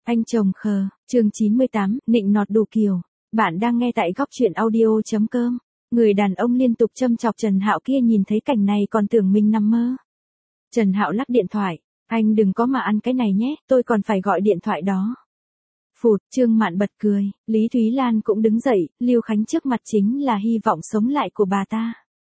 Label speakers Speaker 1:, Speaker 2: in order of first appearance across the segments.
Speaker 1: Anh chồng khờ, chương 98, nịnh nọt đủ kiểu. Bạn đang nghe tại góc truyện audio.com. Người đàn ông liên tục châm chọc Trần Hạo kia nhìn thấy cảnh này còn tưởng mình nằm mơ. Trần Hạo lắc điện thoại, anh đừng có mà ăn cái này nhé, tôi còn phải gọi điện thoại đó. Phụt, Trương Mạn bật cười, Lý Thúy Lan cũng đứng dậy, Lưu Khánh trước mặt chính là hy vọng sống lại của bà ta.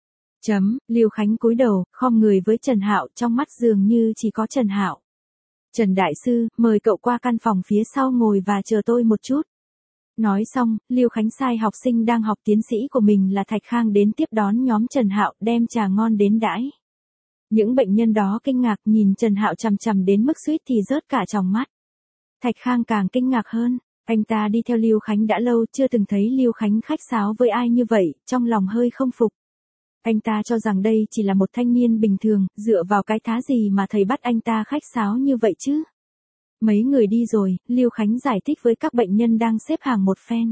Speaker 1: Lưu Khánh cúi đầu, khom người với Trần Hạo, trong mắt dường như chỉ có Trần Hạo. Trần Đại Sư, mời cậu qua căn phòng phía sau ngồi và chờ tôi một chút. Nói xong, Lưu Khánh sai học sinh đang học tiến sĩ của mình là Thạch Khang đến tiếp đón nhóm Trần Hạo, đem trà ngon đến đãi. Những bệnh nhân đó kinh ngạc nhìn Trần Hạo chằm chằm đến mức suýt thì rớt cả tròng mắt. Thạch Khang càng kinh ngạc hơn, anh ta đi theo Lưu Khánh đã lâu chưa từng thấy Lưu Khánh khách sáo với ai như vậy, trong lòng hơi không phục. Anh ta cho rằng đây chỉ là một thanh niên bình thường, dựa vào cái thá gì mà thầy bắt anh ta khách sáo như vậy chứ? Mấy người đi rồi, Lưu Khánh giải thích với các bệnh nhân đang xếp hàng một phen.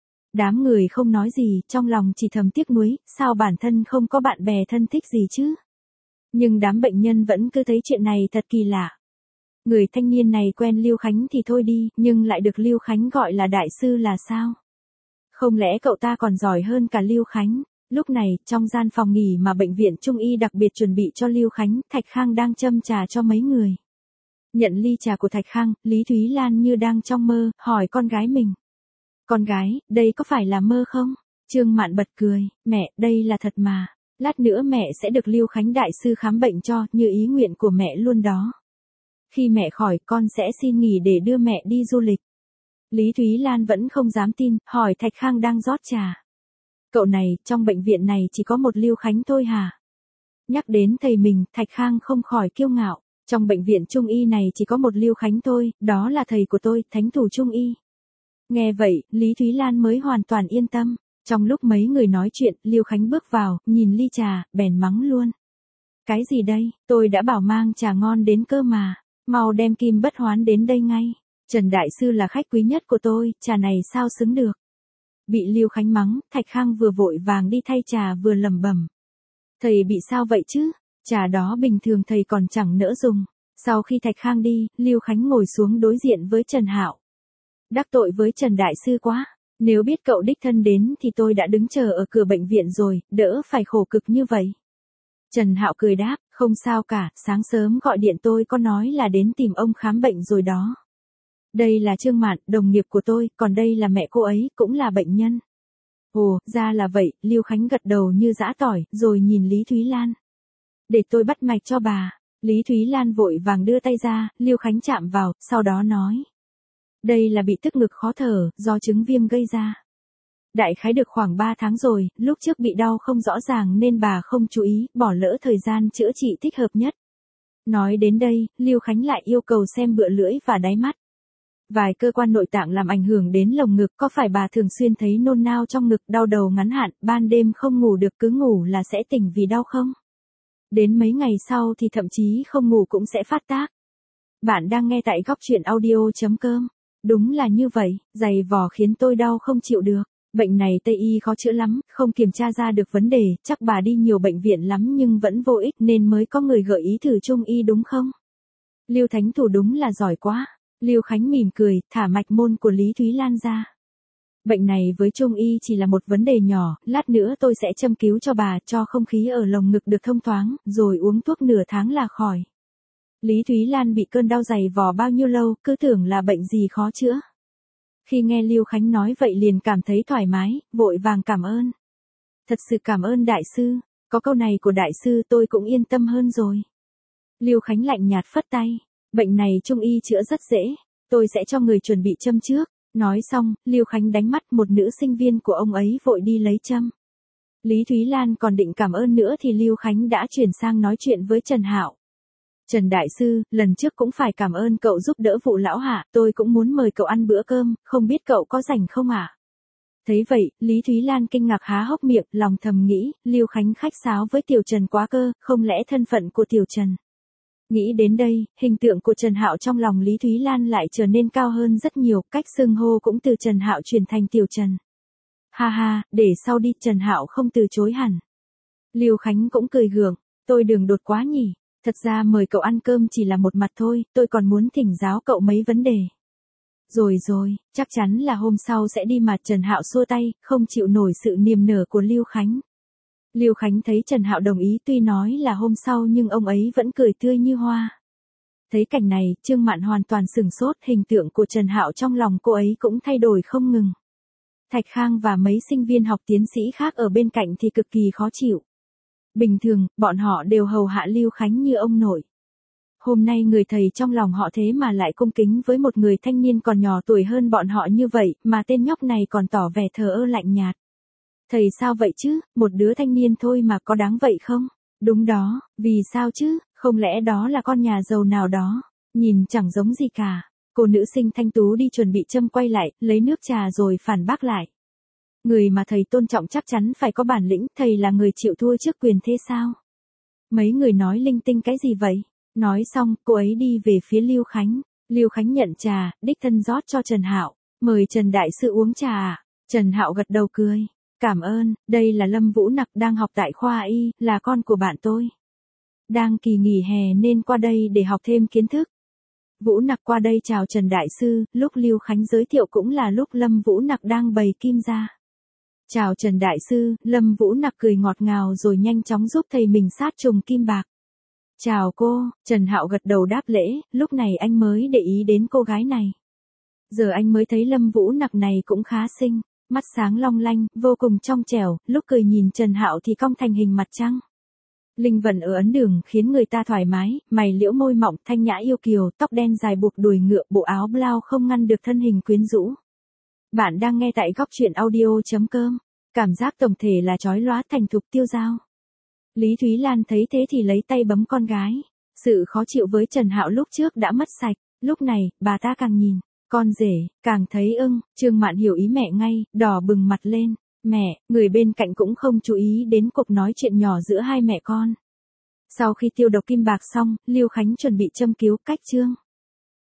Speaker 1: Đám người không nói gì, trong lòng chỉ thầm tiếc nuối, sao bản thân không có bạn bè thân thích gì chứ? Nhưng đám bệnh nhân vẫn cứ thấy chuyện này thật kỳ lạ. Người thanh niên này quen Lưu Khánh thì thôi đi, nhưng lại được Lưu Khánh gọi là đại sư là sao? Không lẽ cậu ta còn giỏi hơn cả Lưu Khánh? Lúc này, trong gian phòng nghỉ mà bệnh viện Trung y đặc biệt chuẩn bị cho Lưu Khánh, Thạch Khang đang châm trà cho mấy người. Nhận ly trà của Thạch Khang, Lý Thúy Lan như đang trong mơ, hỏi con gái mình. Con gái, đây có phải là mơ không? Trương Mạn bật cười, mẹ, đây là thật mà. Lát nữa mẹ sẽ được Lưu Khánh đại sư khám bệnh cho, như ý nguyện của mẹ luôn đó. Khi mẹ khỏi, con sẽ xin nghỉ để đưa mẹ đi du lịch. Lý Thúy Lan vẫn không dám tin, hỏi Thạch Khang đang rót trà. Cậu này, trong bệnh viện này chỉ có một Lưu Khánh thôi hả? Nhắc đến thầy mình, Thạch Khang không khỏi kiêu ngạo. Trong bệnh viện Trung y này chỉ có một Lưu Khánh thôi, đó là thầy của tôi, thánh thủ Trung y. Nghe vậy, Lý Thúy Lan mới hoàn toàn yên tâm. Trong lúc mấy người nói chuyện, Lưu Khánh bước vào, nhìn ly trà, bèn mắng luôn. Cái gì đây, tôi đã bảo mang trà ngon đến cơ mà, mau đem Kim Bất Hoán đến đây ngay. Trần Đại Sư là khách quý nhất của tôi, trà này sao xứng được. Bị Lưu Khánh mắng, Thạch Khang vừa vội vàng đi thay trà vừa lẩm bẩm. Thầy bị sao vậy chứ? Trà đó bình thường thầy còn chẳng nỡ dùng. Sau khi Thạch Khang đi, Lưu Khánh ngồi xuống đối diện với Trần Hạo. Đắc tội với Trần Đại Sư quá. Nếu biết cậu đích thân đến thì tôi đã đứng chờ ở cửa bệnh viện rồi, đỡ phải khổ cực như vậy. Trần Hạo cười đáp, không sao cả, sáng sớm gọi điện tôi có nói là đến tìm ông khám bệnh rồi đó. Đây là Trương Mạn, đồng nghiệp của tôi, còn đây là mẹ cô ấy, cũng là bệnh nhân. Ồ, ra là vậy, Lưu Khánh gật đầu như giã tỏi, rồi nhìn Lý Thúy Lan. Để tôi bắt mạch cho bà. Lý Thúy Lan vội vàng đưa tay ra, Lưu Khánh chạm vào, sau đó nói. Đây là bị tức ngực khó thở, do chứng viêm gây ra. Đại khái được khoảng 3 tháng rồi, lúc trước bị đau không rõ ràng nên bà không chú ý, bỏ lỡ thời gian chữa trị thích hợp nhất. Nói đến đây, Lưu Khánh lại yêu cầu xem bựa lưỡi và đáy mắt. Vài cơ quan nội tạng làm ảnh hưởng đến lồng ngực, có phải bà thường xuyên thấy nôn nao trong ngực, đau đầu ngắn hạn, ban đêm không ngủ được, cứ ngủ là sẽ tỉnh vì đau không? Đến mấy ngày sau thì thậm chí không ngủ cũng sẽ phát tác. Bạn đang nghe tại góc truyện audio.com. Đúng là như vậy, giày vò khiến tôi đau không chịu được. Bệnh này Tây y khó chữa lắm, không kiểm tra ra được vấn đề, chắc bà đi nhiều bệnh viện lắm nhưng vẫn vô ích nên mới có người gợi ý thử Trung y đúng không? Lưu Thánh Thủ đúng là giỏi quá. Lưu Khánh mỉm cười, thả mạch môn của Lý Thúy Lan ra. Bệnh này với Trung y chỉ là một vấn đề nhỏ, lát nữa tôi sẽ châm cứu cho bà, cho không khí ở lồng ngực được thông thoáng, rồi uống thuốc nửa tháng là khỏi. Lý Thúy Lan bị cơn đau giày vò bao nhiêu lâu, cứ tưởng là bệnh gì khó chữa. Khi nghe Lưu Khánh nói vậy liền cảm thấy thoải mái, vội vàng cảm ơn. Thật sự cảm ơn đại sư, có câu này của đại sư tôi cũng yên tâm hơn rồi. Lưu Khánh lạnh nhạt phất tay, bệnh này Trung y chữa rất dễ, tôi sẽ cho người chuẩn bị châm trước. Nói xong, Lưu Khánh đánh mắt một nữ sinh viên của ông ấy vội đi lấy châm. Lý Thúy Lan còn định cảm ơn nữa thì Lưu Khánh đã chuyển sang nói chuyện với Trần Hạo. Trần Đại Sư, lần trước cũng phải cảm ơn cậu giúp đỡ vụ lão Hạ, tôi cũng muốn mời cậu ăn bữa cơm, không biết cậu có rảnh không ạ? Thấy vậy, Lý Thúy Lan kinh ngạc há hốc miệng, lòng thầm nghĩ, Lưu Khánh khách sáo với Tiểu Trần quá cơ, không lẽ thân phận của Tiểu Trần. Nghĩ đến đây, hình tượng của Trần Hạo trong lòng Lý Thúy Lan lại trở nên cao hơn rất nhiều, cách xưng hô cũng từ Trần Hạo chuyển thành Tiểu Trần. Ha ha, để sau đi, Trần Hạo không từ chối hẳn. Lưu Khánh cũng cười gượng, tôi đường đột quá nhỉ, thật ra mời cậu ăn cơm chỉ là một mặt thôi, tôi còn muốn thỉnh giáo cậu mấy vấn đề. Rồi, chắc chắn là hôm sau sẽ đi mà. Trần Hạo xua tay, không chịu nổi sự niềm nở của Lưu Khánh. Lưu Khánh thấy Trần Hạo đồng ý tuy nói là hôm sau nhưng ông ấy vẫn cười tươi như hoa. Thấy cảnh này, Trương Mạn hoàn toàn sửng sốt, hình tượng của Trần Hạo trong lòng cô ấy cũng thay đổi không ngừng. Thạch Khang và mấy sinh viên học tiến sĩ khác ở bên cạnh thì cực kỳ khó chịu. Bình thường, bọn họ đều hầu hạ Lưu Khánh như ông nội. Hôm nay người thầy trong lòng họ thế mà lại cung kính với một người thanh niên còn nhỏ tuổi hơn bọn họ như vậy, mà tên nhóc này còn tỏ vẻ thờ ơ lạnh nhạt. Thầy sao vậy chứ, một đứa thanh niên thôi mà có đáng vậy không? Đúng đó, vì sao chứ, không lẽ đó là con nhà giàu nào đó, nhìn chẳng giống gì cả. Cô nữ sinh thanh tú đi chuẩn bị châm quay lại, lấy nước trà rồi phản bác lại. Người mà thầy tôn trọng chắc chắn phải có bản lĩnh, thầy là người chịu thua trước quyền thế sao? Mấy người nói linh tinh cái gì vậy? Nói xong, cô ấy đi về phía Lưu Khánh. Lưu Khánh nhận trà, đích thân rót cho Trần Hạo. Mời Trần đại sư uống trà à? Trần Hạo gật đầu cười. Cảm ơn, đây là Lâm Vũ Nặc đang học tại khoa y, là con của bạn tôi. Đang kỳ nghỉ hè nên qua đây để học thêm kiến thức. Vũ Nặc qua đây chào Trần đại sư, lúc Lưu Khánh giới thiệu cũng là lúc Lâm Vũ Nặc đang bày kim ra. Chào Trần đại sư, Lâm Vũ Nặc cười ngọt ngào rồi nhanh chóng giúp thầy mình sát trùng kim bạc. Chào cô, Trần Hạo gật đầu đáp lễ, lúc này anh mới để ý đến cô gái này. Giờ anh mới thấy Lâm Vũ Nặc này cũng khá xinh, mắt sáng long lanh, vô cùng trong trẻo, lúc cười nhìn Trần Hạo thì cong thành hình mặt trăng. Linh vận ở ấn đường khiến người ta thoải mái, mày liễu môi mọng, thanh nhã yêu kiều, tóc đen dài buộc đùi ngựa, bộ áo blau không ngăn được thân hình quyến rũ. Bạn đang nghe tại gocchuyenaudio.com. Cảm giác tổng thể là chói lóa thành thục tiêu dao. Lý Thúy Lan thấy thế thì lấy tay bấm con gái. Sự khó chịu với Trần Hạo lúc trước đã mất sạch, lúc này, bà ta càng nhìn, con rể, càng thấy ưng. Trương Mạn hiểu ý mẹ ngay, đỏ bừng mặt lên. Mẹ, người bên cạnh cũng không chú ý đến cuộc nói chuyện nhỏ giữa hai mẹ con. Sau khi tiêu độc kim bạc xong, Lưu Khánh chuẩn bị châm cứu cách chương.